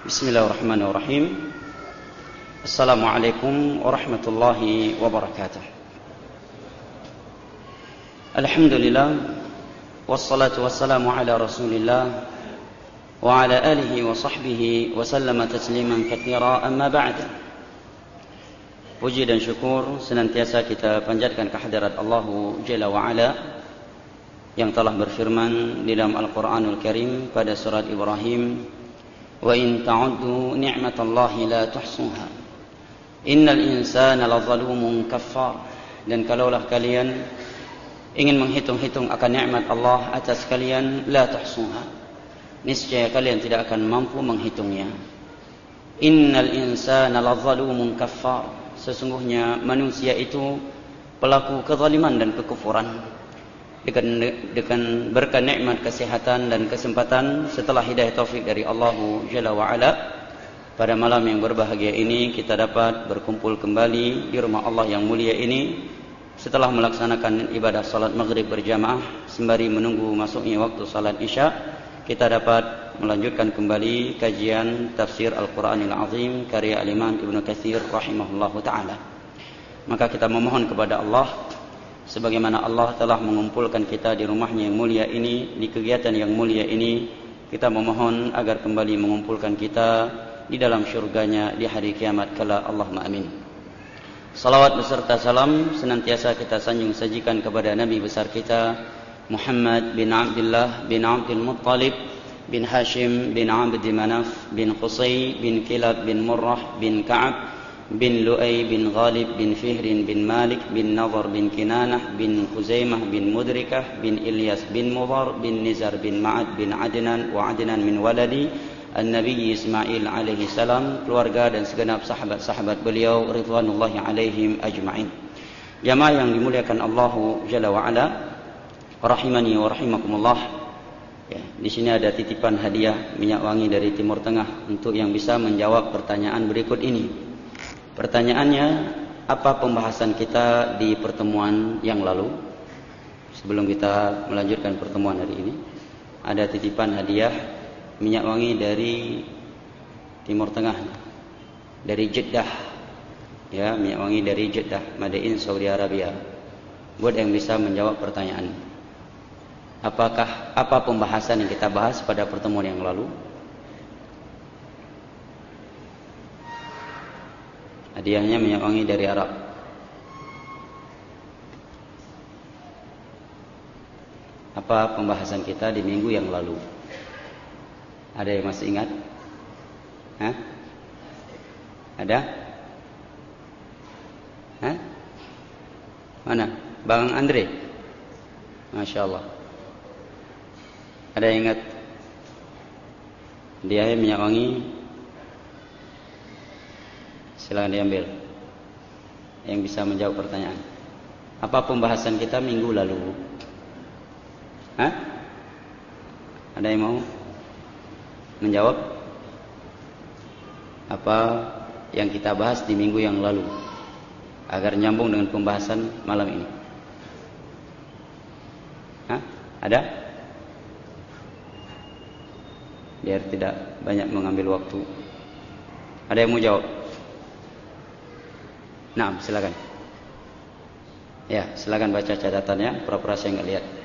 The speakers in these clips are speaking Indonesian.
Bismillahirrahmanirrahim. Assalamualaikum warahmatullahi wabarakatuh. Alhamdulillah, wassalatu wassalamu ala rasulillah wa ala alihi wa sahbihi wa sallama tasliman katsira, amma ba'd. Puji dan syukur senantiasa kita panjatkan kehadirat Allah Jalla wa Ala yang telah berfirman di dalam Al-Qur'anul Karim pada surat Ibrahim, wa in ta'uddu ni'matallahi la tuhsuha innal insana lazalumun kaffar. Dan kalaulah kalian ingin menghitung-hitung akan nikmat Allah atas kalian, la tuhsuha, niscaya kalian tidak akan mampu menghitungnya. Innal insana lazalumun kaffar, sesungguhnya manusia itu pelaku kezaliman dan kekufuran. Dengan berkat nikmat kesehatan dan kesempatan setelah hidayah taufik dari Allah Jalla wa Ala, pada malam yang berbahagia ini kita dapat berkumpul kembali di rumah Allah yang mulia ini setelah melaksanakan ibadah salat maghrib berjamaah sembari menunggu masuknya waktu salat isya. Kita dapat melanjutkan kembali kajian tafsir Al-Qur'anil Azim karya Al-Imam Ibnu Katsir rahimahullahu taala. Maka kita memohon kepada Allah, sebagaimana Allah telah mengumpulkan kita di rumahnya yang mulia ini, di kegiatan yang mulia ini, kita memohon agar kembali mengumpulkan kita di dalam syurganya di hari kiamat kala. Allahumma amin. Salawat beserta salam senantiasa kita sanjung sajikan kepada Nabi besar kita Muhammad bin Abdullah bin Abdul Muttalib bin Hashim bin Abdi Manaf bin Qusay bin Kilab bin Murrah bin Ka'ab bin Lu'ay bin Ghalib bin Fihrin bin Malik bin Nadhr bin Kinanah bin Khuzaimah bin Mudrikah bin Ilyas bin Mudhar bin Nizar bin Ma'ad bin Adnan wa Adnan min waladi An-Nabi Ismail alaihi salam, keluarga dan segenap sahabat-sahabat beliau ridwanullahi alaihim ajma'in. Jamaah yang dimuliakan Allah Jalla wa Ala, rahimani wa rahimakumullah. Ya, di sini ada titipan hadiah minyak wangi dari Timur Tengah untuk yang bisa menjawab pertanyaan berikut ini. Pertanyaannya, apa pembahasan kita di pertemuan yang lalu? Sebelum kita melanjutkan pertemuan hari ini, ada titipan hadiah minyak wangi dari Timur Tengah, dari Jeddah. Ya, minyak wangi dari Jeddah, Made in Saudi Arabia. Buat yang bisa menjawab pertanyaan, apa pembahasan yang kita bahas pada pertemuan yang lalu? Hadiahnya minyak wangi dari Arab. Apa pembahasan kita di minggu yang lalu? Ada yang masih ingat? Hah? Ada? Hah? Mana? Bang Andre? Masya Allah. Ada yang ingat? Hadiahnya minyak wangi. Silakan diambil yang bisa menjawab pertanyaan. Apa pembahasan kita minggu lalu? Hah? Ada yang mau menjawab apa yang kita bahas di minggu yang lalu agar nyambung dengan pembahasan malam ini? Hah? Ada? Biar tidak banyak mengambil waktu. Ada yang mau jawab? Nah, silakan. Ya, silakan baca catatannya. Pura-pura saya nggak lihat.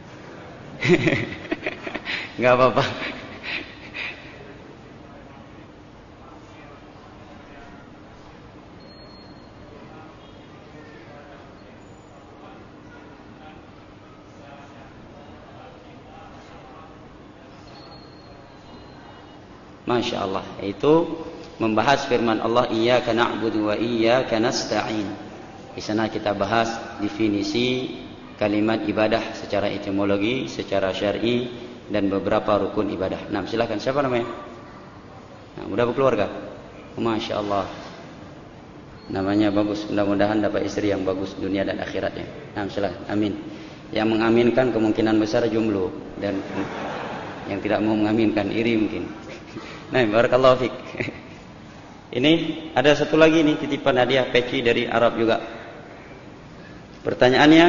Nggak apa-apa. Masya Allah, itu membahas firman Allah, iyyaka na'budu wa iyyaka nasta'in. Di sana kita bahas definisi kalimat ibadah secara etimologi, secara syar'i, dan beberapa rukun ibadah. Nah, silakan. Siapa namanya? Nah, udah berkeluarga? Masya Allah. Namanya bagus. Mudah-mudahan dapat istri yang bagus dunia dan akhiratnya. Nah, silakan. Amin. Yang mengaminkan kemungkinan besar jomblo, dan yang tidak mau mengaminkan iri mungkin. Nah, barakallahu fiik. Ini ada satu lagi nih titipan hadiah peci dari Arab juga. Pertanyaannya,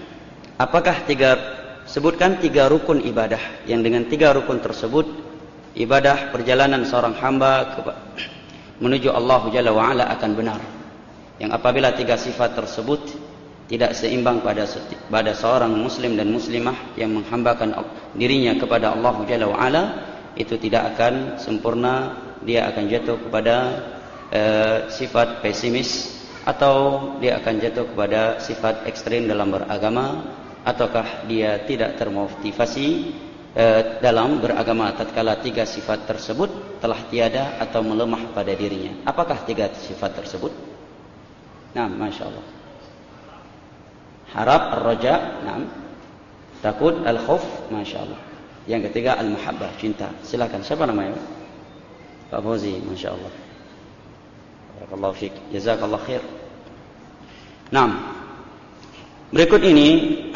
apakah sebutkan 3 rukun ibadah yang dengan 3 rukun tersebut ibadah perjalanan seorang hamba menuju Allah Jalla wa'ala akan benar. Yang apabila 3 sifat tersebut tidak seimbang pada seorang muslim dan muslimah yang menghambakan dirinya kepada Allah Jalla wa'ala, itu tidak akan sempurna. Dia akan jatuh kepada sifat pesimis, atau dia akan jatuh kepada sifat ekstrim dalam beragama, ataukah dia tidak termotivasi dalam beragama tatkala 3 sifat tersebut telah tiada atau melemah pada dirinya. Apakah 3 sifat tersebut? Nah, Masya Allah. Harap, ar-raja, nah. Takut, al-khuf, Masya Allah. Yang ketiga, al-muhabbah, cinta. Silakan, siapa namanya? Pak Fauzi, Masya Allah. Barakallahu fiik, jazakallah khair. Nah, berikut ini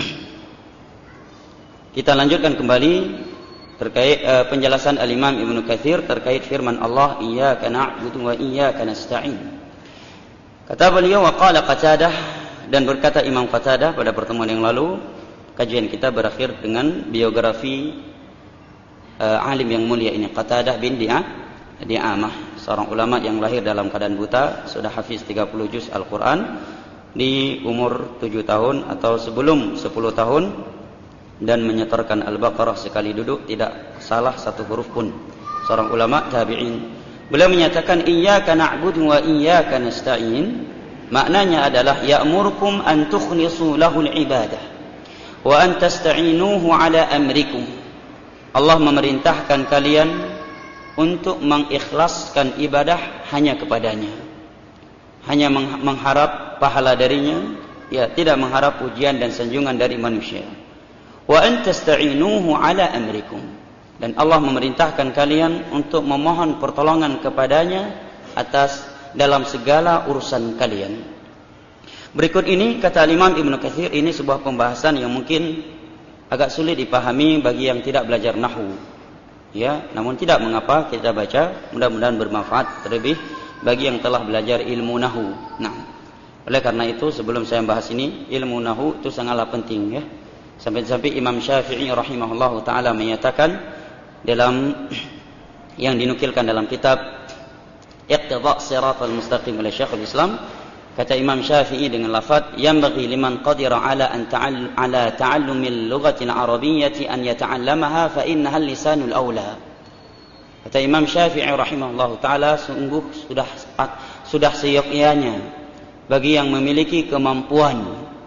kita lanjutkan kembali terkait penjelasan Al-Imam Ibnu Katsir terkait firman Allah, iyyaka na'budu wa iyyaka nasta'in. Kata beliau, wa qala Qatadah, dan berkata Imam Qatadah pada pertemuan yang lalu. Kajian kita berakhir dengan biografi alim yang mulia ini, Qatadah bin Di'amah, seorang ulama yang lahir dalam keadaan buta, sudah hafiz 30 juz Al-Quran di umur 7 tahun atau sebelum 10 tahun, dan menyetorkan Al-Baqarah sekali duduk, tidak salah 1 huruf pun. Seorang ulama tabi'in. Beliau menyatakan, iyyaka na'budu wa iyyaka nasta'in, maknanya adalah ya'murukum an tukhlisu lahul ibadah wa an tasta'inuhu ala amrikum. Allah memerintahkan kalian untuk mengikhlaskan ibadah hanya kepadanya, hanya mengharap pahala darinya, ya, tidak mengharap pujian dan sanjungan dari manusia. Wa an tasta'inuhu ala amrikum, dan Allah memerintahkan kalian untuk memohon pertolongan kepadanya atas dalam segala urusan kalian. Berikut ini kata Imam Ibnu Katsir, ini sebuah pembahasan yang mungkin agak sulit dipahami bagi yang tidak belajar nahwu. Ya, namun tidak mengapa kita baca, mudah-mudahan bermanfaat terlebih bagi yang telah belajar ilmu nahwu. Nah, oleh karena itu sebelum saya membahas ini, ilmu nahwu itu sangatlah penting, ya. Sampai-sampai Imam Syafi'i rahimahullahu taala menyatakan dalam yang dinukilkan dalam kitab Iqtida' Shiratal Mustaqim oleh Syekhul Islam, kata Imam Syafi'i dengan lafaz, yanbaghi liman qadira ala ta'allumil lughatil arabiyyati an yata'allamaha fa innaha lisanul aula. Kata Imam Syafi'i rahimahullahu taala, sungguh sudah seyogyanya bagi yang memiliki kemampuan,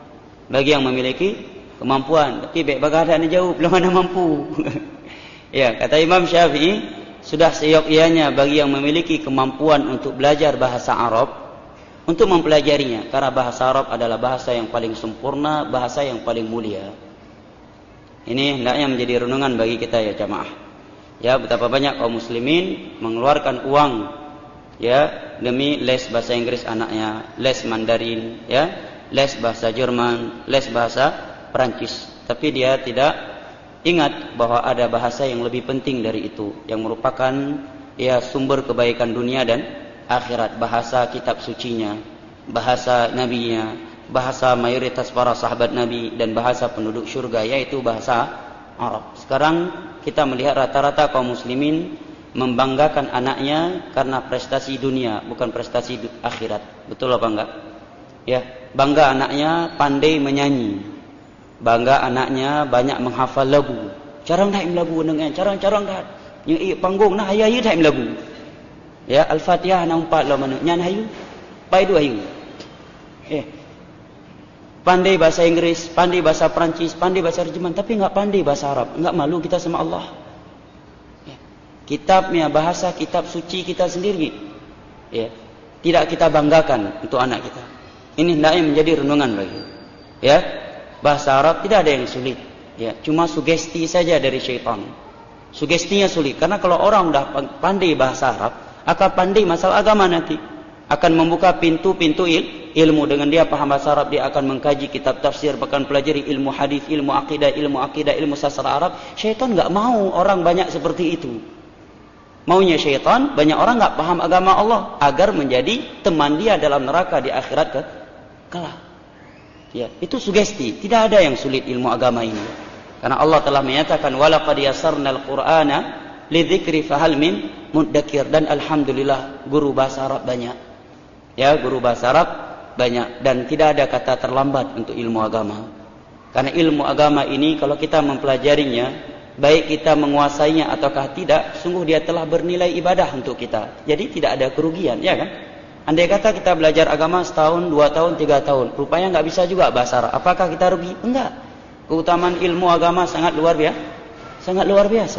tapi baik bagadaan jauh belum ada mampu. Ya, kata Imam Syafi'i, sudah seyogyanya bagi yang memiliki kemampuan untuk belajar bahasa Arab untuk mempelajarinya, karena bahasa Arab adalah bahasa yang paling sempurna, bahasa yang paling mulia. Ini hendaknya menjadi renungan bagi kita, ya jamaah. Ya, betapa banyak kaum muslimin mengeluarkan uang, ya, demi les bahasa Inggris anaknya, les Mandarin, ya, les bahasa Jerman, les bahasa Perancis, tapi dia tidak ingat bahwa ada bahasa yang lebih penting dari itu, yang merupakan, ya, sumber kebaikan dunia dan akhirat, bahasa kitab sucinya, bahasa nabinya, bahasa mayoritas para sahabat Nabi, dan bahasa penduduk surga, yaitu bahasa Arab. Sekarang kita melihat rata-rata kaum muslimin membanggakan anaknya karena prestasi dunia, bukan prestasi akhirat. Betul apa enggak? Ya, bangga anaknya pandai menyanyi, bangga anaknya banyak menghafal lagu. Carang daim lagu dengan carang-carang dah. Yang panggung nah ayah daim lagu. Ya, Al-Fatihah nampak lah mana nyan hayu. Pai dua hayu. Pandai bahasa Inggris, pandai bahasa Perancis, pandai bahasa Jerman, tapi enggak pandai bahasa Arab. Enggak malu kita sama Allah. Ya. Kitabnya, bahasa kitab suci kita sendiri, ya, tidak kita banggakan untuk anak kita. Ini hendaknya menjadi renungan bagi. Ya. Bahasa Arab tidak ada yang sulit, ya, cuma sugesti saja dari syaitan. Sugestinya sulit, karena kalau orang dah pandai bahasa Arab, akan pandai masalah agama nanti, akan membuka pintu-pintu ilmu. Dengan dia paham bahasa Arab, dia akan mengkaji kitab tafsir, bahkan pelajari ilmu hadis, ilmu akidah, ilmu sastra Arab. Syaitan enggak mau orang banyak seperti itu. Maunya syaitan banyak orang enggak paham agama Allah agar menjadi teman dia dalam neraka di akhirat kelak. Ya, itu sugesti. Tidak ada yang sulit ilmu agama ini. Karena Allah telah menyatakan walaqad yassarnal Qur'ana lidzikri fahal min muddakir. Dan alhamdulillah guru bahasa Arab banyak. Ya, guru bahasa Arab banyak, dan tidak ada kata terlambat untuk ilmu agama. Karena ilmu agama ini kalau kita mempelajarinya, baik kita menguasainya ataukah tidak, sungguh dia telah bernilai ibadah untuk kita. Jadi tidak ada kerugian, ya kan? Andai kata kita belajar agama setahun, 2 tahun, 3 tahun, rupanya nggak bisa juga bahasa Arab. Apakah kita rugi? Enggak. Keutamaan ilmu agama sangat luar biasa. Sangat luar biasa.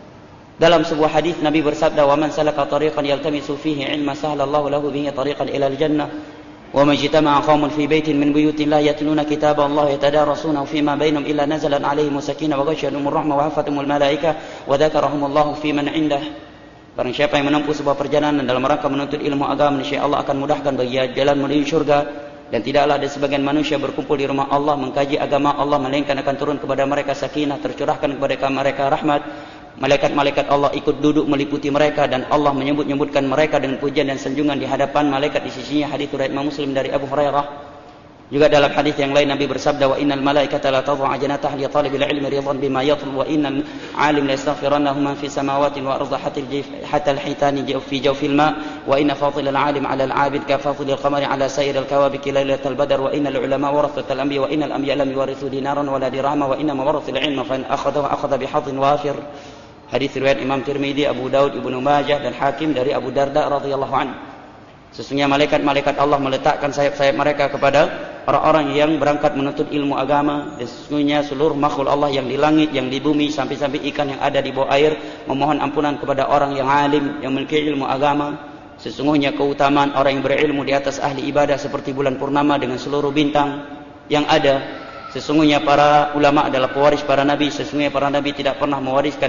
Dalam sebuah hadis Nabi bersabda, "Wa man salaka tariqan yaltamisu fihi 'ilman sahhalallahu lahu bihi tariqan ila al-jannah." Wa majtama'a qaumun fi baitin min buyutillah yatluna kitaballahi yatadarasunahu fima bainahum illa nazalat 'alaihim sakinah wa ghashiyatuhumur rahmah wa hafathumul malaikah wa dzakarahumullahu fi man 'indah. Barang siapa yang menempuh sebuah perjalanan dalam rangka menuntut ilmu agama, niscaya Allah akan mudahkan bagi dia jalan menuju syurga, dan tidaklah ada sebagian manusia berkumpul di rumah Allah mengkaji agama Allah melainkan akan turun kepada mereka sakinah, tercurahkan kepada mereka rahmat. Malaikat-malaikat Allah ikut duduk meliputi mereka, dan Allah menyebut-nyebutkan mereka dengan pujian dan sanjungan di hadapan malaikat di sisinya. Hadis riwayat Imam Muslim dari Abu Hurairah. Juga dalam hadis yang lain Nabi bersabda, "Wa innal malaikata la tad'u ajnataha li talibil ilmi ridan bima yatlub, wa innal 'alim la yastaghfirannahu man fi samawati wa ardi hatta al-hitani fi jawfil ma, wa inna fadila al-'alim 'ala al-'abid ka fadili al-qamari 'ala sa'ir al-kawakib lailatal badr, wa innal ulama warathatul anbiya wa innal anbiya lam yuwarithu dinaran wala dirhama wa inna warathul 'ilma fa in akhadhahu akhadha bihadhin wafir." Hadis riwayat Imam Tirmidzi, Abu Daud, Ibnu Majah dan Hakim dari Abu Darda radhiyallahu anhu. Sesungguhnya malaikat-malaikat Allah meletakkan sayap-sayap mereka kepada orang-orang yang berangkat menuntut ilmu agama, dan sesungguhnya seluruh makhluk Allah yang di langit, yang di bumi, sampai-sampai ikan yang ada di bawah air memohon ampunan kepada orang yang alim, yang memiliki ilmu agama. Sesungguhnya keutamaan orang yang berilmu di atas ahli ibadah seperti bulan purnama dengan seluruh bintang yang ada. Sesungguhnya para ulama adalah pewaris para nabi. Sesungguhnya para nabi tidak pernah mewariskan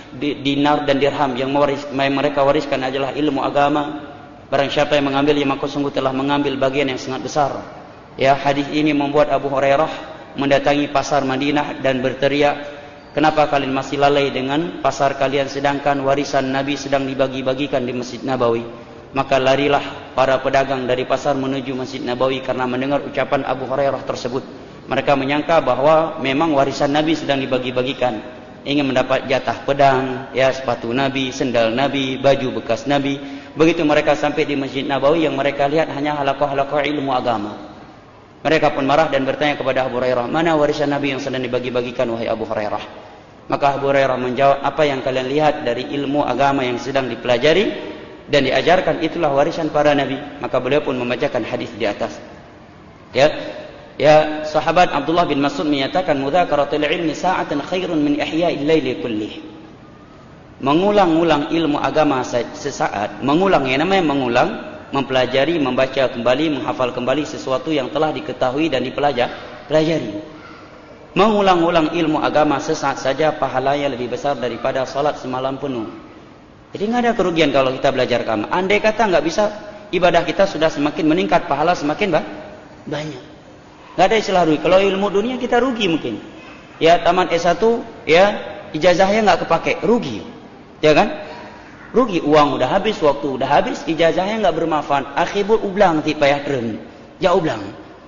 dinar dan dirham. Yang mereka wariskan adalah ilmu agama. Barang siapa yang mengambilnya maka sungguh telah mengambil bagian yang sangat besar. Ya, hadis ini membuat Abu Hurairah mendatangi pasar Madinah dan berteriak, "Kenapa kalian masih lalai dengan pasar kalian sedangkan warisan Nabi sedang dibagi-bagikan di Masjid Nabawi?" Maka larilah para pedagang dari pasar menuju Masjid Nabawi karena mendengar ucapan Abu Hurairah tersebut. Mereka menyangka bahwa memang warisan Nabi sedang dibagi-bagikan, ingin mendapat jatah pedang, ya, sepatu Nabi, sendal Nabi, baju bekas Nabi. Begitu mereka sampai di Masjid Nabawi, yang mereka lihat hanya halaqah-halaqah ilmu agama. Mereka pun marah dan bertanya kepada Abu Hurairah, "Mana warisan Nabi yang sedang dibagi-bagikan, wahai Abu Hurairah?" Maka Abu Hurairah menjawab, "Apa yang kalian lihat dari ilmu agama yang sedang dipelajari dan diajarkan, itulah warisan para Nabi." Maka beliau pun membacakan hadis di atas. Ya, sahabat Abdullah bin Mas'ud menyatakan, "Mudzakaratul ilmi sa'atan khairun min ihya'il laili kullih." Mengulang-ulang ilmu agama sesaat, mengulang, yang namanya mengulang, mempelajari, membaca kembali, menghafal kembali sesuatu yang telah diketahui dan dipelajari. Mengulang-ulang ilmu agama sesaat saja pahalanya lebih besar daripada salat semalam penuh. Jadi nggak ada kerugian kalau kita belajar agama. Andai kata nggak bisa, ibadah kita sudah semakin meningkat, pahala semakin banyak. Nggak ada istilah rugi. Kalau ilmu dunia kita rugi mungkin. Ya, taman S1, ya, ijazahnya nggak kepake, rugi. Ya kan? Rugi, uang udah habis, waktu udah habis, ijazahnya nggak bermanfaat. Akhirul ublang ti payah keren. Ya ublang.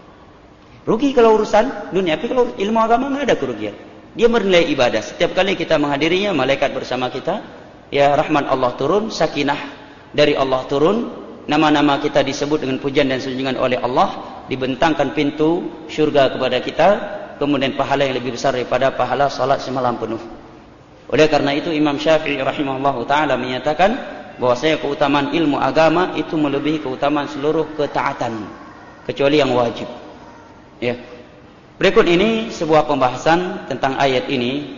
Rugi kalau urusan dunia, tapi kalau ilmu agama nggak ada kerugian. Dia bernilai ibadah. Setiap kali kita menghadirinya, malaikat bersama kita, ya, rahmat Allah turun, sakinah dari Allah turun, nama-nama kita disebut dengan pujian dan sanjungan oleh Allah, dibentangkan pintu syurga kepada kita, kemudian pahala yang lebih besar daripada pahala salat semalam penuh. Oleh karena itu Imam Syafi'i rahimahullahu ta'ala menyatakan bahwasanya keutamaan ilmu agama itu melebihi keutamaan seluruh ketaatan kecuali yang wajib. Ya. Berikut ini sebuah pembahasan tentang ayat ini.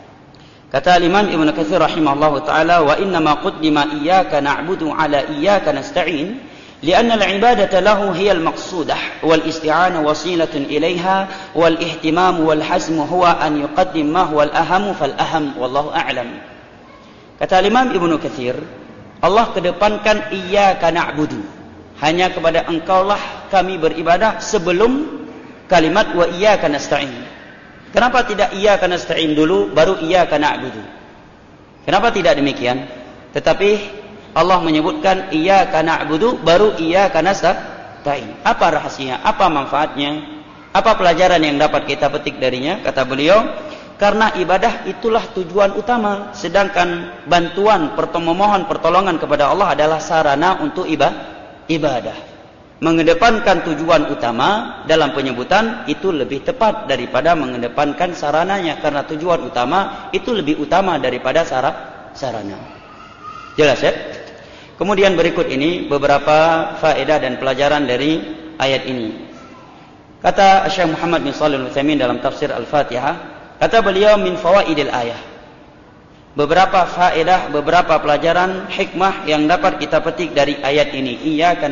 Kata Imam Ibnu Katsir rahimahullahu ta'ala, "Wa inna ma qaddima iyyaka na'budu 'ala iyyaka nasta'in لأن العبادة له هي المقصودة والاستعانة وسيلة إليها والاهتمام والحزم هو أن يقدم ما هو الأهم فالأهم والله أعلم." Kata Imam Ibnu Katsir, Allah kedepankan iyyaka na'budu, hanya kepada engkaulah kami beribadah, sebelum kalimat wa iyyaka nasta'in. Kenapa tidak iyyaka nasta'in dulu baru iyyaka na'budu? Kenapa tidak demikian? Tetapi Allah menyebutkan iyyaka na'budu baru iyyaka nasta'in. Apa rahasianya? Apa manfaatnya? Apa pelajaran yang dapat kita petik darinya? Kata beliau, Karena ibadah itulah tujuan utama, sedangkan bantuan, memohon pertolongan kepada Allah adalah sarana untuk ibadah. Mengedepankan tujuan utama dalam penyebutan itu lebih tepat daripada mengedepankan sarananya, karena tujuan utama itu lebih utama daripada sarana. Jelas ya? Kemudian berikut ini beberapa faedah dan pelajaran dari ayat ini. Kata Syekh Muhammad bin Shalih Al-Utsaimin dalam tafsir Al-Fatihah, kata beliau min fawaidil ayah. Beberapa faedah, beberapa pelajaran hikmah yang dapat kita petik dari ayat ini. Iyyaka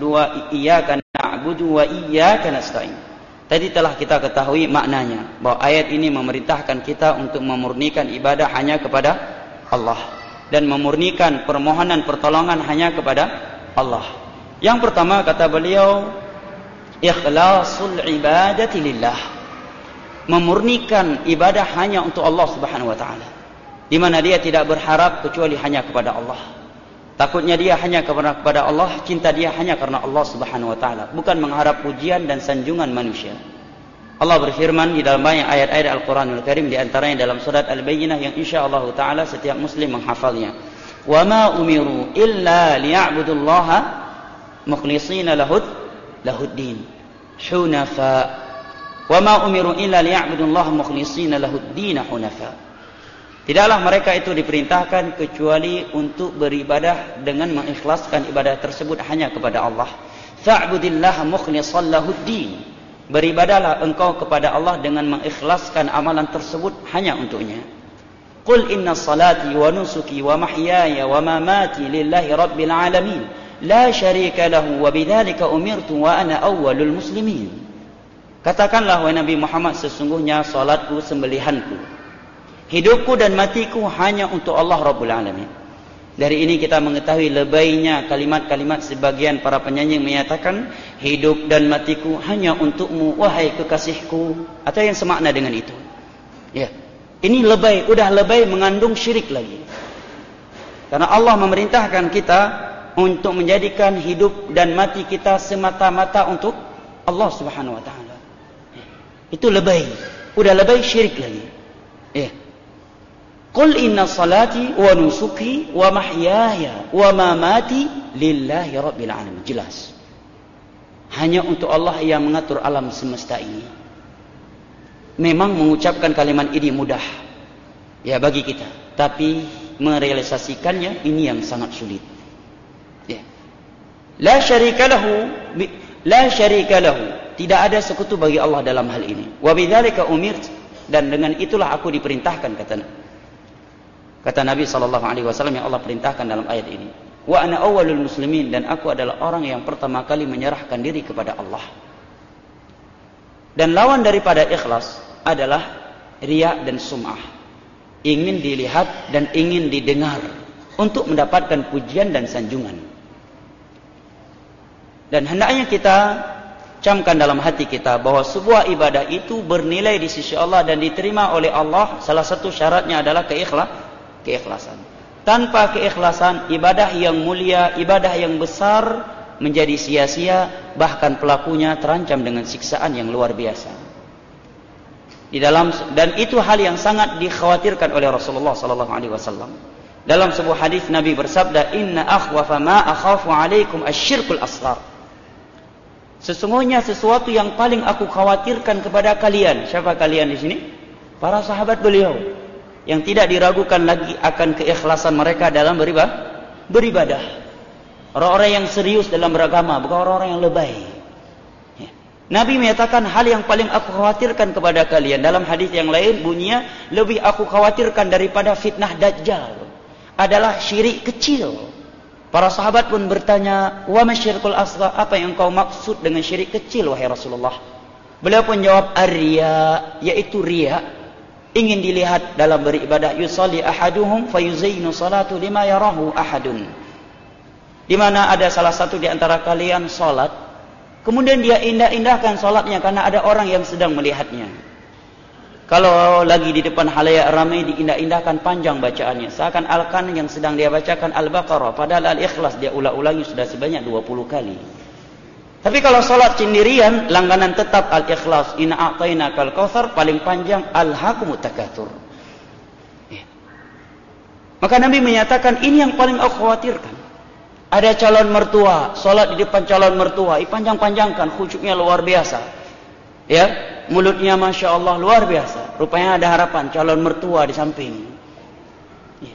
na'budu wa iyyaka nasta'in. Tadi telah kita ketahui maknanya, bahwa ayat ini memerintahkan kita untuk memurnikan ibadah hanya kepada Allah dan memurnikan permohonan pertolongan hanya kepada Allah. Yang pertama kata beliau, ikhlasul ibadati lillah. Memurnikan ibadah hanya untuk Allah Subhanahu wa taala, di mana dia tidak berharap kecuali hanya kepada Allah. Takutnya dia hanya kepada Allah, cinta dia hanya karena Allah Subhanahu wa taala, bukan mengharap pujian dan sanjungan manusia. Allah berfirman di dalam banyak ayat-ayat Al-Quranul Karim, di antaranya dalam surat Al-Bayyinah yang insyaallah taala setiap muslim menghafalnya. Wa ma umiru illa liya'budullaha mukhlishina lahuddin hunafa. Wa ma umiru illa liya'budullaha mukhlishina lahuddin hunafa. Tidaklah mereka itu diperintahkan kecuali untuk beribadah dengan mengikhlaskan ibadah tersebut hanya kepada Allah. Fa'budillaha mukhlishan lahuddin. Beribadahlah engkau kepada Allah dengan mengikhlaskan amalan tersebut hanya untuknya. Qul inna salati wa nusuki wa mahyaya wa mamati lillahi rabbil alamin la syarika lahu wa bidzalika umirtu wa ana awwalul muslimin. Katakanlah wahai Nabi Muhammad, sesungguhnya salatku sembelihanku, hidupku dan matiku hanya untuk Allah Rabbul Alamin. Dari ini kita mengetahui lebaynya kalimat-kalimat sebagian para penyanyi menyatakan hidup dan matiku hanya untukmu wahai kekasihku, atau yang semakna dengan itu. Ya, ini lebay, udah lebay mengandung syirik lagi. Karena Allah memerintahkan kita untuk menjadikan hidup dan mati kita semata-mata untuk Allah Subhanahu wa taala. Itu lebay, udah lebay syirik lagi. Ya. Qul inna salati wa nusuki wa mahyaya wa mamati lillahi rabbil alamin. Jelas. Hanya untuk Allah yang mengatur alam semesta ini. Memang mengucapkan kalimat ini mudah ya bagi kita, tapi merealisasikannya ini yang sangat sulit. Ya. La syarika lahu, tidak ada sekutu bagi Allah dalam hal ini. Wa bidzalika umirt, dan dengan itulah aku diperintahkan, kata Nabi SAW yang Allah perintahkan dalam ayat ini. Wa ana awwalul muslimin, dan aku adalah orang yang pertama kali menyerahkan diri kepada Allah. Dan lawan daripada ikhlas adalah riya dan sum'ah. Ingin dilihat dan ingin didengar untuk mendapatkan pujian dan sanjungan. Dan hendaknya kita camkan dalam hati kita bahwa sebuah ibadah itu bernilai di sisi Allah dan diterima oleh Allah. Salah satu syaratnya adalah keikhlasan. Tanpa keikhlasan, ibadah yang mulia, ibadah yang besar menjadi sia-sia, bahkan pelakunya terancam dengan siksaan yang luar biasa. Dan itu hal yang sangat dikhawatirkan oleh Rasulullah SAW. Dalam sebuah hadis Nabi bersabda, "Inna akhwafa ma akhafu 'alaikum asyirkul asghar." Sesungguhnya sesuatu yang paling aku khawatirkan kepada kalian. Siapa kalian di sini? Para sahabat beliau, yang tidak diragukan lagi akan keikhlasan mereka dalam beribadah. Orang-orang yang serius dalam beragama, bukan orang-orang yang lebay. Ya. Nabi menyatakan hal yang paling aku khawatirkan kepada kalian. Dalam hadis yang lain bunyinya, lebih aku khawatirkan daripada fitnah Dajjal adalah syirik kecil. Para sahabat pun bertanya, wa masyirkul asghar, apa yang kau maksud dengan syirik kecil wahai Rasulullah? Beliau pun jawab, ar-riya, yaitu riya. Ingin dilihat dalam beribadah. Yusalli ahaduhum fayuzayyinu salatu lima yarahu ahadun. Di mana ada salah satu di antara kalian salat, kemudian dia indah-indahkan salatnya karena ada orang yang sedang melihatnya. Kalau lagi di depan halayak ramai, diindah-indahkan panjang bacaannya, seakan-akan yang sedang dia bacakan Al-Baqarah, padahal Al-Ikhlas dia ulang-ulangi sudah sebanyak 20 kali. Tapi kalau sholat sendirian, langganan tetap al-ikhlas. Inna a'tainakal kautsar, paling panjang alhaakumut takatsur. Ya. Maka Nabi menyatakan ini yang paling aku khawatirkan. Ada calon mertua, sholat di depan calon mertua, panjang-panjangkan, khusyuknya luar biasa. Ya, mulutnya masya Allah luar biasa. Rupanya ada harapan calon mertua di samping. Ya.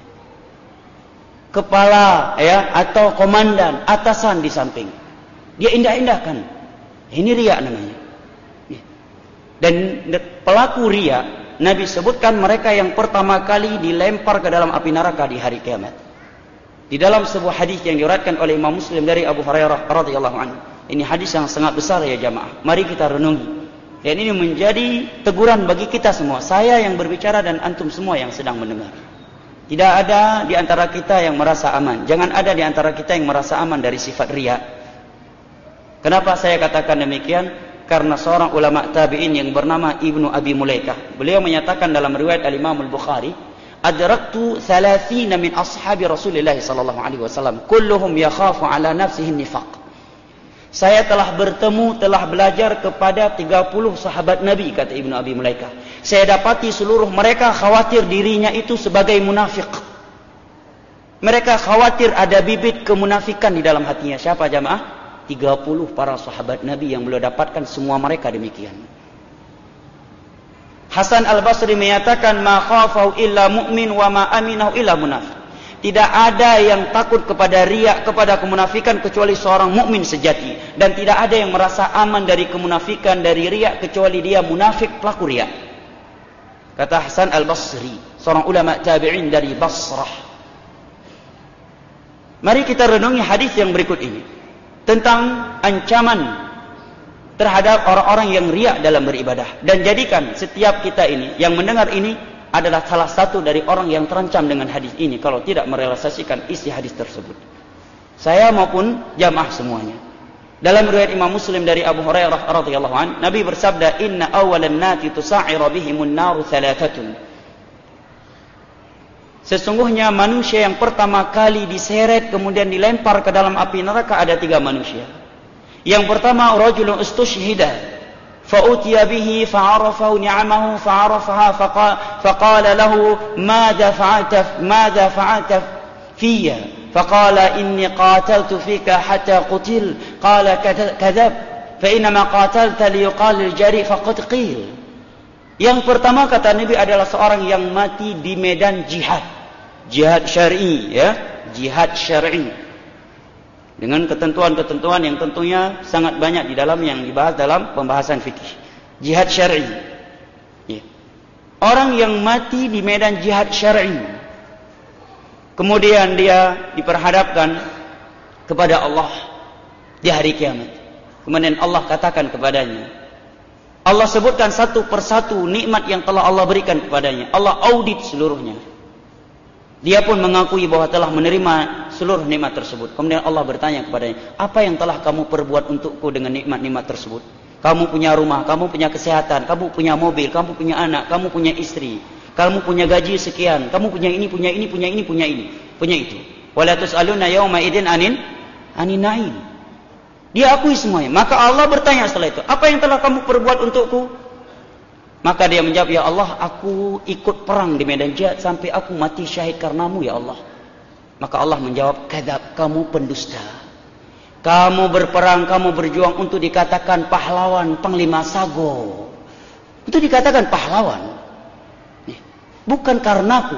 Kepala ya atau komandan, atasan di samping. Dia indah-indahkan. Ini riya namanya. Dan pelaku riya, Nabi sebutkan mereka yang pertama kali dilempar ke dalam api neraka di hari kiamat. Di dalam sebuah hadis yang diriwayatkan oleh Imam Muslim dari Abu Hurairah radhiyallahu anhu. Ini hadis yang sangat besar ya jamaah. Mari kita renungi. Dan ini menjadi teguran bagi kita semua. Saya yang berbicara dan antum semua yang sedang mendengar. Tidak ada di antara kita yang merasa aman. Jangan ada di antara kita yang merasa aman dari sifat riya. Kenapa saya katakan demikian? Karena seorang ulama tabi'in yang bernama Ibnu Abi Mulaikah, beliau menyatakan dalam riwayat al-Imam al-Bukhari, adraktu 30 min ashabi Rasulullah sallallahu alaihi wasallam, kulluhum yakhafu ala nafsihi nifaq. Saya telah bertemu, telah belajar kepada 30 sahabat Nabi, kata Ibnu Abi Mulaikah. Saya dapati seluruh mereka khawatir dirinya itu sebagai munafik. Mereka khawatir ada bibit kemunafikan di dalam hatinya. Siapa jamaah? 30 para sahabat Nabi yang beliau dapatkan, semua mereka demikian. Hasan Al-Basri menyatakan, ma khafahu illa mu'min wa ma aminahu illa munafiq. Tidak ada yang takut kepada riya, kepada kemunafikan kecuali seorang mukmin sejati, dan tidak ada yang merasa aman dari kemunafikan, dari riya kecuali dia munafik pelaku riya. Kata Hasan Al-Basri, seorang ulama tabi'in dari Basrah. Mari kita renungi hadis yang berikut ini tentang ancaman terhadap orang-orang yang riya dalam beribadah, dan jadikan setiap kita ini yang mendengar ini adalah salah satu dari orang yang terancam dengan hadis ini kalau tidak merealisasikan isi hadis tersebut. Saya maupun jamaah semuanya. Dalam riwayat Imam Muslim dari Abu Hurairah radhiyallahu anhu, Nabi bersabda, inna awalan nati tusa'ira bihimun naru thalathatun. Sesungguhnya manusia yang pertama kali diseret kemudian dilempar ke dalam api neraka ada 3 manusia. Yang pertama, rajulun istushhida fa utiya bihi fa'arafahu ni'amahu fa'arafaha faqala lahu madza fa'alta fiyya faqala inni qataltu fika hatta qutil qala kadzab fa inna ma qatalta liyuqal al-jari faqad qil. Yang pertama kata Nabi adalah seorang yang mati di medan jihad. Jihad syar'i, ya, jihad syar'i. Dengan ketentuan-ketentuan yang tentunya sangat banyak di dalam yang dibahas dalam pembahasan fikih. Jihad syar'i. Ya. Orang yang mati di medan jihad syar'i. Kemudian dia diperhadapkan kepada Allah di hari kiamat. Kemudian Allah katakan kepadanya, Allah sebutkan satu persatu nikmat yang telah Allah berikan kepadanya. Allah audit seluruhnya. Dia pun mengakui bahwa telah menerima seluruh nikmat tersebut. Kemudian Allah bertanya kepadanya, apa yang telah kamu perbuat untukku dengan nikmat-nikmat tersebut? Kamu punya rumah, kamu punya kesehatan, kamu punya mobil, kamu punya anak, kamu punya istri, kamu punya gaji sekian, kamu punya ini, punya ini, punya ini, punya ini, punya itu. Wala tus'aluna yauma idzin anin na'im. Dia akui semuanya. Maka Allah bertanya setelah itu, apa yang telah kamu perbuat untukku? Maka dia menjawab, ya Allah, aku ikut perang di medan jihad sampai aku mati syahid karenamu ya Allah. Maka Allah menjawab, kadzab, kamu pendusta. Kamu berperang, kamu berjuang untuk dikatakan pahlawan, panglima sago. Untuk dikatakan pahlawan. Bukan karenaku.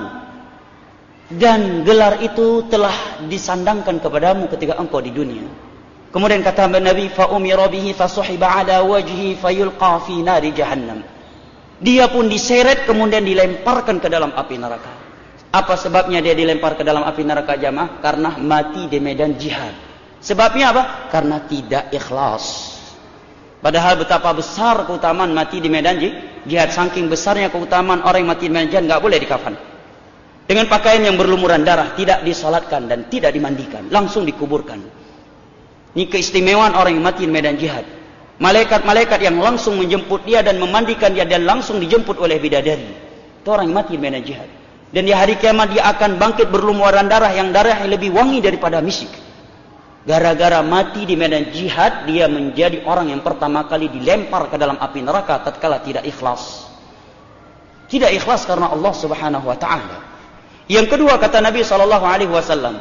Dan gelar itu telah disandangkan kepadamu ketika engkau di dunia. Kemudian kata Nabi, fa umira bihi fasuhiba ala wajhi fayulqa fi nari jahannam. Dia pun diseret kemudian dilemparkan ke dalam api neraka. Apa sebabnya dia dilempar ke dalam api neraka jamaah? Karena mati di medan jihad. Sebabnya apa? Karena tidak ikhlas. Padahal betapa besar keutamaan mati di medan jihad. Saking besarnya keutamaan orang yang mati di medan jihad nggak boleh dikafan. Dengan pakaian yang berlumuran darah, tidak disalatkan dan tidak dimandikan, langsung dikuburkan. Ini keistimewaan orang yang mati di medan jihad. Malaikat-malaikat yang langsung menjemput dia dan memandikan dia dan langsung dijemput oleh bidadari. Itu orang yang mati di medan jihad. Dan di hari kiamat dia akan bangkit berlumuran darah yang darah yang lebih wangi daripada misik. Gara-gara mati di medan jihad, dia menjadi orang yang pertama kali dilempar ke dalam api neraka tatkala tidak ikhlas. Tidak ikhlas karena Allah Subhanahu wa taala. Yang kedua kata Nabi sallallahu alaihi wasallam,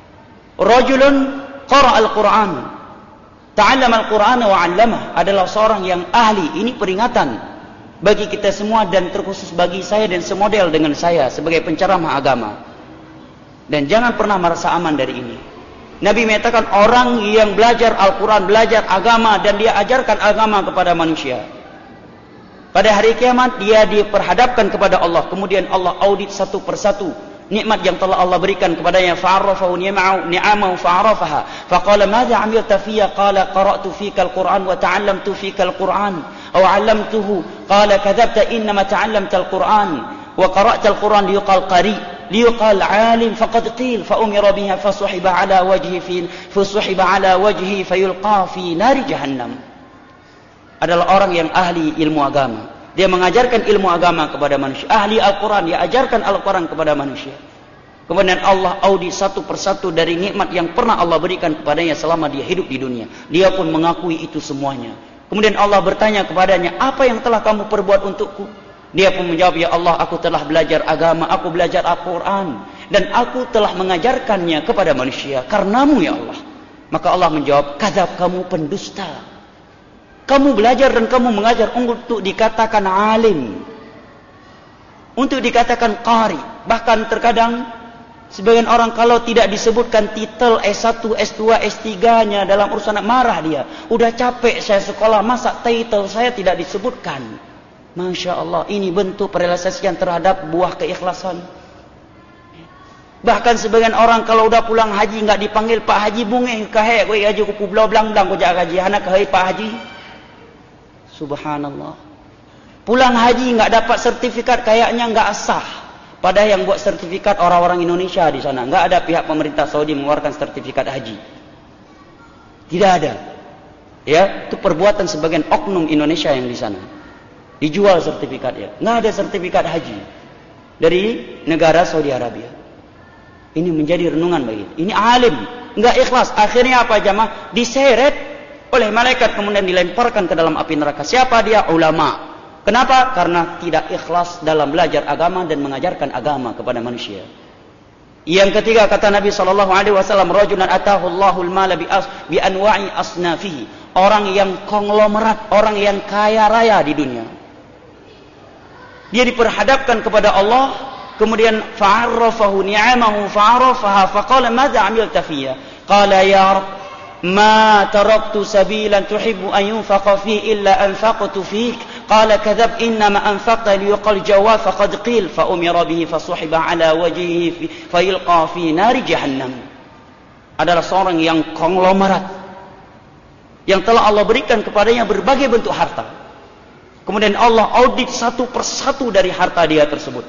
rajulun qara al-Qur'an, ta'allama al-Qur'ana wa 'allamah, adalah seorang yang ahli. Ini peringatan bagi kita semua dan terkhusus bagi saya dan semodel dengan saya sebagai penceramah agama. Dan jangan pernah merasa aman dari ini. Nabi menyatakan orang yang belajar Al-Quran, belajar agama dan dia ajarkan agama kepada manusia. Pada hari kiamat dia diperhadapkan kepada Allah. Kemudian Allah audit satu persatu nikmat yang telah Allah berikan kepadanya. Fa'arrafahu ni'amahu fa'arafaha. Faqala madza 'amilta fiyya? Qala qara'tu fika al-Qur'an wa ta'allamtu fika al-Qur'an aw 'allamtuhu. Qala kadzabta innama ta'allamta al-Qur'an wa qara'ta al-Qur'an liyuqal qari' liyuqal 'alim faqad qil fa umira biha fasuhiba 'ala wajhihi fayulqa fi nari jahannam. Adalah orang yang ahli ilmu agama. Dia mengajarkan ilmu agama kepada manusia. Ahli Al-Quran, dia ajarkan Al-Quran kepada manusia. Kemudian Allah audit satu persatu dari nikmat yang pernah Allah berikan kepadanya selama dia hidup di dunia. Dia pun mengakui itu semuanya. Kemudian Allah bertanya kepadanya, apa yang telah kamu perbuat untukku? Dia pun menjawab, ya Allah, aku telah belajar agama, aku belajar Al-Quran. Dan aku telah mengajarkannya kepada manusia. Karenamu ya Allah. Maka Allah menjawab, kadzab, kamu pendusta. Kamu belajar dan kamu mengajar untuk dikatakan alim, untuk dikatakan qari. Bahkan terkadang sebagian orang kalau tidak disebutkan titel S1, S2, S3-nya dalam urusan marah dia. Udah capek saya sekolah, masa titel saya tidak disebutkan. Masya Allah, ini bentuk perealisasian terhadap buah keikhlasan. Bahkan sebagian orang kalau udah pulang haji nggak dipanggil Pak Haji bunge kahe gue haji ku pulau blang blang ku jaga haji anak kahe Pak Haji. Subhanallah. Pulang haji nggak dapat sertifikat kayaknya nggak sah. Padahal yang buat sertifikat orang-orang Indonesia di sana. Nggak ada pihak pemerintah Saudi mengeluarkan sertifikat haji. Tidak ada. Ya, itu perbuatan sebagian oknum Indonesia yang di sana. Dijual sertifikatnya. Nggak ada sertifikat haji dari negara Saudi Arabia. Ini menjadi renungan bagi kita. Ini alim, nggak ikhlas. Akhirnya apa jamaah? Diseret oleh malaikat kemudian dilemparkan ke dalam api neraka. Siapa dia? Ulama. Kenapa? Karena tidak ikhlas dalam belajar agama dan mengajarkan agama kepada manusia. Yang ketiga kata Nabi SAW, rajulan atahu Allahul mala bi anwa'i asnafihi. Orang yang konglomerat, orang yang kaya raya di dunia. Dia diperhadapkan kepada Allah, kemudian fa'arrafahu ni'amahu fa'arafaha faqala madza 'amilta fiyya? Qala ya Rabb ما تركت سبيلا تحب أن ينفق فيه إلا أنفقت فيك قال كذب إنما أنفقت ليقال جواب فقد قيل فأمر به فصحب على وجهه فيلقى في نار جهنم. Adalah seorang yang konglomerat yang telah Allah berikan kepadanya berbagai bentuk harta. Kemudian Allah audit satu persatu dari harta dia tersebut.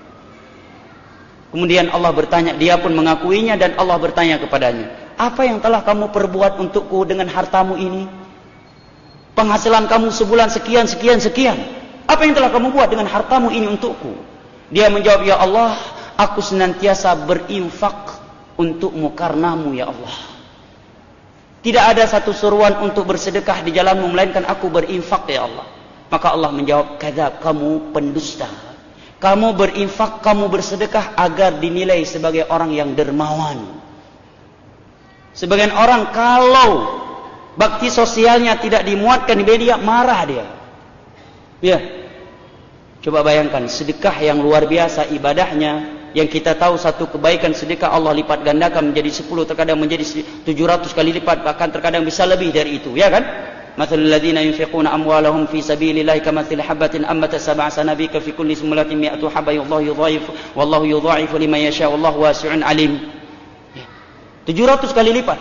Kemudian Allah bertanya, dia pun mengakuinya dan Allah bertanya kepadanya, apa yang telah kamu perbuat untukku dengan hartamu ini? Penghasilan kamu sebulan sekian, sekian, sekian. Apa yang telah kamu buat dengan hartamu ini untukku? Dia menjawab, ya Allah, aku senantiasa berinfak untukmu karenamu ya Allah. Tidak ada satu seruan untuk bersedekah di jalanmu, melainkan aku berinfak ya Allah. Maka Allah menjawab, kadzab, kamu pendusta. Kamu berinfak, kamu bersedekah agar dinilai sebagai orang yang dermawan. Sebagian orang kalau bakti sosialnya tidak dimuatkan di media, marah dia. Ya. Coba bayangkan, sedekah yang luar biasa ibadahnya, yang kita tahu satu kebaikan sedekah Allah lipat gandakan menjadi 10, terkadang menjadi 700 kali lipat, bahkan terkadang bisa lebih dari itu, ya kan? Mathalul ladzina yunfiquna amwalahum fi sabilillahi kamathali habatin ambatat sab'a sanabika fi kulli sumbulatin mi'atu habbatin wallahu yudha'ifu liman yasha wallahu wasi'un alim. 700 kali lipat.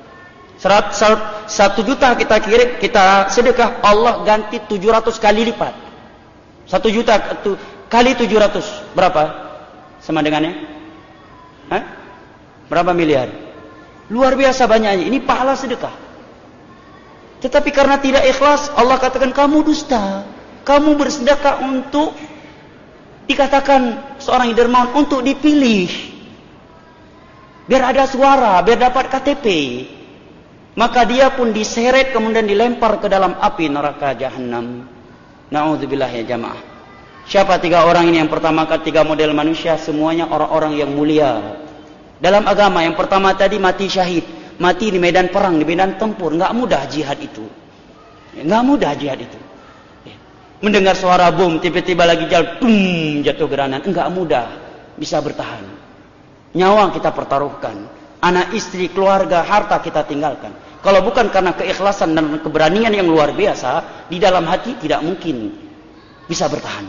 1 juta kita kirim, kita sedekah, Allah ganti 700 kali lipat. 1 juta kali 700 berapa? Sama dengannya? Hah? Berapa miliar? Luar biasa banyaknya. Ini pahala sedekah. Tetapi karena tidak ikhlas, Allah katakan kamu dusta. Kamu bersedekah untuk dikatakan seorang yang dermawan, untuk dipilih. Biar ada suara, biar dapat KTP. maka dia pun diseret kemudian dilempar ke dalam api neraka jahanam. Na'udzubillah ya jamaah. Siapa 3 orang ini? Yang pertama, 3 model manusia, semuanya orang-orang yang mulia dalam agama. Yang pertama tadi mati syahid, mati di medan perang, di medan tempur. Enggak mudah jihad itu. Enggak mudah jihad itu. Mendengar suara bom, tiba-tiba lagi jalan, jatuh granat. Enggak mudah bisa bertahan. Nyawa kita pertaruhkan, anak istri, keluarga, harta kita tinggalkan. Kalau bukan karena keikhlasan dan keberanian yang luar biasa di dalam hati, tidak mungkin bisa bertahan.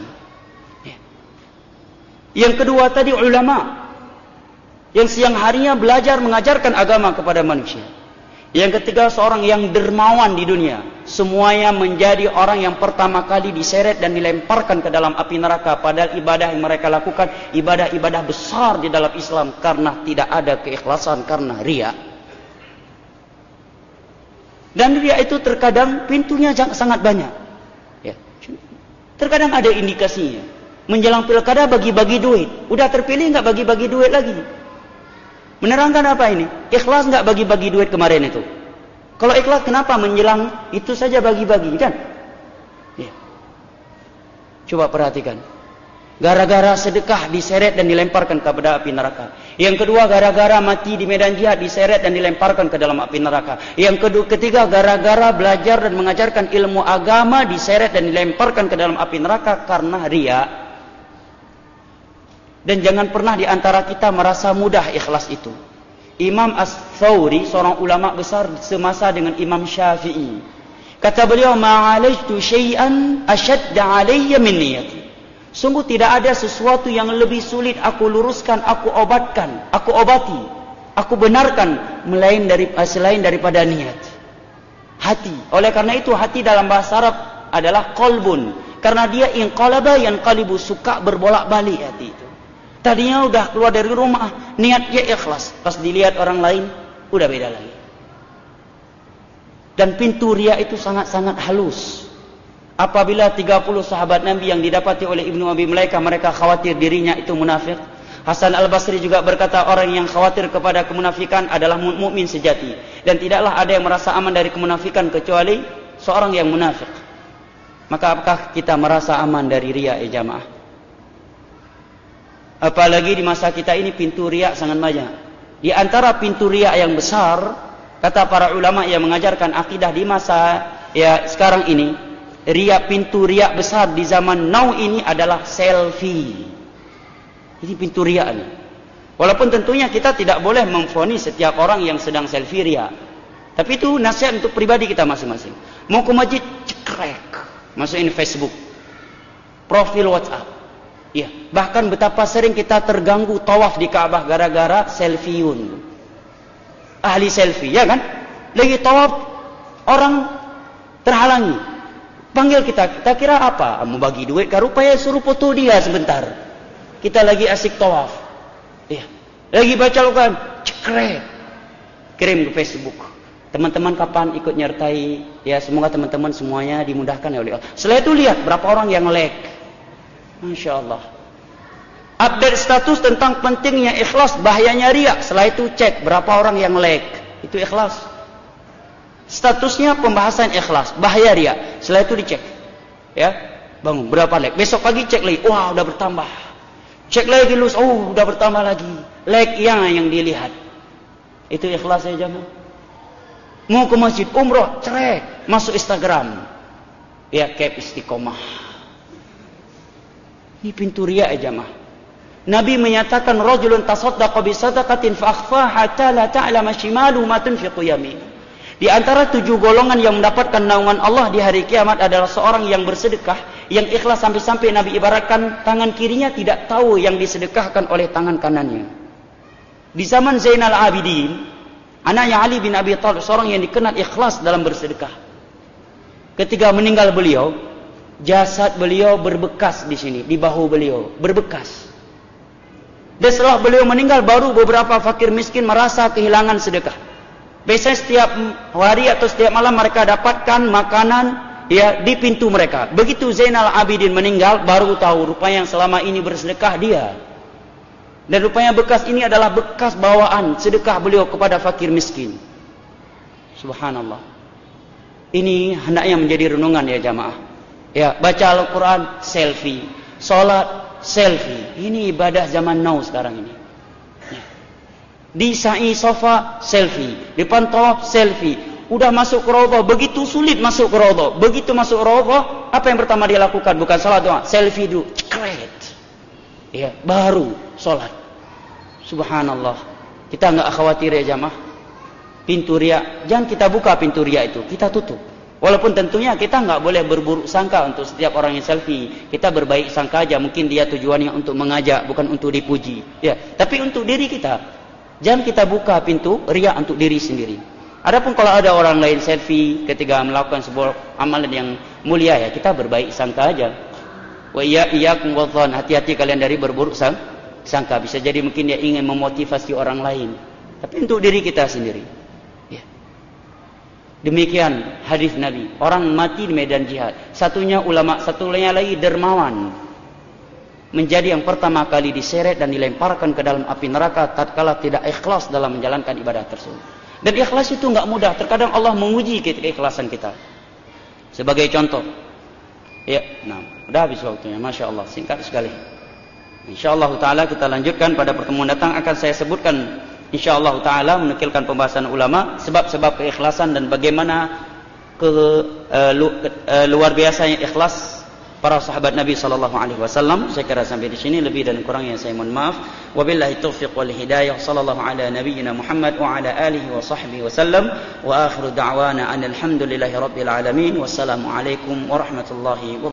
Yang kedua tadi ulama, yang siang harinya belajar mengajarkan agama kepada manusia. Yang ketiga seorang yang dermawan di dunia. Semuanya menjadi orang yang pertama kali diseret dan dilemparkan ke dalam api neraka. Padahal ibadah yang mereka lakukan, ibadah-ibadah besar di dalam Islam, karena tidak ada keikhlasan, karena riya. Dan riya itu terkadang pintunya sangat banyak. Ya. Terkadang ada indikasinya. Menjelang pilkada bagi-bagi duit. Udah terpilih nggak bagi-bagi duit lagi? Menerangkan apa ini? Ikhlas nggak bagi-bagi duit kemarin itu? Kalau ikhlas kenapa menjelang itu saja bagi-bagi kan? Ya. Coba perhatikan. Gara-gara sedekah diseret dan dilemparkan kepada api neraka. Yang kedua gara-gara mati di medan jihad diseret dan dilemparkan ke dalam api neraka. Yang ketiga gara-gara belajar dan mengajarkan ilmu agama diseret dan dilemparkan ke dalam api neraka karena riya. Dan jangan pernah di antara kita merasa mudah ikhlas itu. Imam As-Thawri, seorang ulama besar semasa dengan Imam Syafi'i, kata beliau, ma'alajtu syai'an ashadda alayya min niyati. Sungguh tidak ada sesuatu yang lebih sulit aku luruskan, aku obatkan, aku obati, aku benarkan selain daripada niat. Hati. Oleh karena itu hati dalam bahasa Arab adalah qalbun. Karena dia inqalaba yanqalibu, suka berbolak-balik hati itu. Tadinya udah keluar dari rumah, niatnya ikhlas. Pas dilihat orang lain, udah beda lagi. Dan pintu riya itu sangat-sangat halus. Apabila 30 sahabat Nabi yang didapati oleh Ibnu Abi Mulaikah, mereka khawatir dirinya itu munafik. Hasan Al-Basri juga berkata, orang yang khawatir kepada kemunafikan adalah mukmin sejati. Dan tidaklah ada yang merasa aman dari kemunafikan kecuali seorang yang munafik. Maka apakah kita merasa aman dari riya ya jamaah? Apalagi di masa kita ini pintu riya sangat banyak. Di antara pintu riya yang besar, kata para ulama yang mengajarkan akidah di masa sekarang ini, pintu riya besar di zaman now ini adalah selfie. Ini pintu riya nih. Walaupun tentunya kita tidak boleh memvonis setiap orang yang sedang selfie riya. Tapi itu nasihat untuk pribadi kita masing-masing. Mau ke masjid, cekrek, masukin Facebook, profil WhatsApp. Ya, bahkan betapa sering kita terganggu tawaf di Ka'bah gara-gara selfieun. Ahli selfie, ya kan? Lagi tawaf, orang terhalangi. Panggil kita kira apa? Mau bagi duit kah? Rupanya suruh foto dia sebentar. Kita lagi asik tawaf. Ya. Lagi baca Al-Quran, cekrek. Kirim ke Facebook. Teman-teman kapan ikut nyertai? Ya, semoga teman-teman semuanya dimudahkan oleh Allah. Setelah itu lihat berapa orang yang like. Masya Allah. Update status tentang pentingnya ikhlas, bahayanya riya. Setelah itu cek berapa orang yang like. Itu ikhlas. Statusnya pembahasan ikhlas, bahaya riya. Setelah itu dicek. Ya, bangun berapa like. Besok pagi cek lagi. Wah, udah bertambah. Cek lagi lulus. Oh, udah bertambah lagi. Like yang dilihat. Itu ikhlas ya jamaah. Mau ke masjid umroh, cerek, masuk Instagram. Ya, cap istiqomah. Ini pintu riya ya jamaah. Nabi menyatakan rajulun tasaddaqa bi sadaqatin fa akhfa hatta la ta'lama shimalu ma tunfiqu yamin. Di antara 7 golongan yang mendapatkan naungan Allah di hari kiamat adalah seorang yang bersedekah yang ikhlas sampai-sampai Nabi ibaratkan tangan kirinya tidak tahu yang disedekahkan oleh tangan kanannya. Di zaman Zainal Abidin, anaknya Ali bin Abi Thalib, seorang yang dikenal ikhlas dalam bersedekah. Ketika meninggal beliau, jasad beliau berbekas di sini, di bahu beliau, berbekas. Dan setelah beliau meninggal, baru beberapa fakir miskin merasa kehilangan sedekah. Biasanya setiap hari atau setiap malam mereka dapatkan makanan ya di pintu mereka. Begitu Zainal Abidin meninggal, baru tahu rupanya yang selama ini bersedekah dia. Dan rupanya bekas ini adalah bekas bawaan sedekah beliau kepada fakir miskin. Subhanallah. Ini hendaknya menjadi renungan ya jamaah. Ya, baca Al-Quran, selfie. Salat, selfie. Ini ibadah zaman now sekarang ini. Ya. Di sa'i sofa, selfie. Depan tawaf, selfie. Udah masuk ke raudhah, begitu sulit masuk ke raudhah. Begitu masuk raudhah, apa yang pertama dia lakukan? Bukan salat doang, selfie dulu. Cekret. Ya, baru salat. Subhanallah. Kita enggak khawatir ya jamaah. Pintu riya, jangan kita buka pintu riya itu, kita tutup. Walaupun tentunya kita enggak boleh berburuk sangka untuk setiap orang yang selfie. Kita berbaik sangka aja, mungkin dia tujuannya untuk mengajak, bukan untuk dipuji. Ya, tapi untuk diri kita, jangan kita buka pintu riya untuk diri sendiri. Adapun kalau ada orang lain selfie ketika melakukan sebuah amalan yang mulia, ya kita berbaik sangka aja. Wa iyyakum wadh-dhann, hati-hati kalian dari berburuk sangka. Bisa jadi mungkin dia ingin memotivasi orang lain, tapi untuk diri kita sendiri. Ya. Demikian hadis Nabi, orang mati di medan jihad, satunya ulama, satunya lagi dermawan, menjadi yang pertama kali diseret dan dilemparkan ke dalam api neraka tatkala tidak ikhlas dalam menjalankan ibadah tersebut. Dan ikhlas itu enggak mudah. Terkadang Allah menguji keikhlasan kita. Sebagai contoh, ya, udah habis waktunya, masya Allah, singkat sekali. Insyaallah taala kita lanjutkan pada pertemuan datang, akan saya sebutkan insyaallah taala, menukilkan pembahasan ulama sebab-sebab keikhlasan dan bagaimana luar biasanya ikhlas para sahabat Nabi sallallahu alaihi wasallam. Saya kira sampai di sini, lebih dan kurangnya saya mohon maaf. Wabillahi taufiq wal hidayah. Sallallahu ala nabiyyina Muhammad wa ala alihi wa sahbihi wasallam. Wa akhiru da'wana alhamdulillahi rabbil alamin. Wassalamu alaikum warahmatullahi wabarakatuh.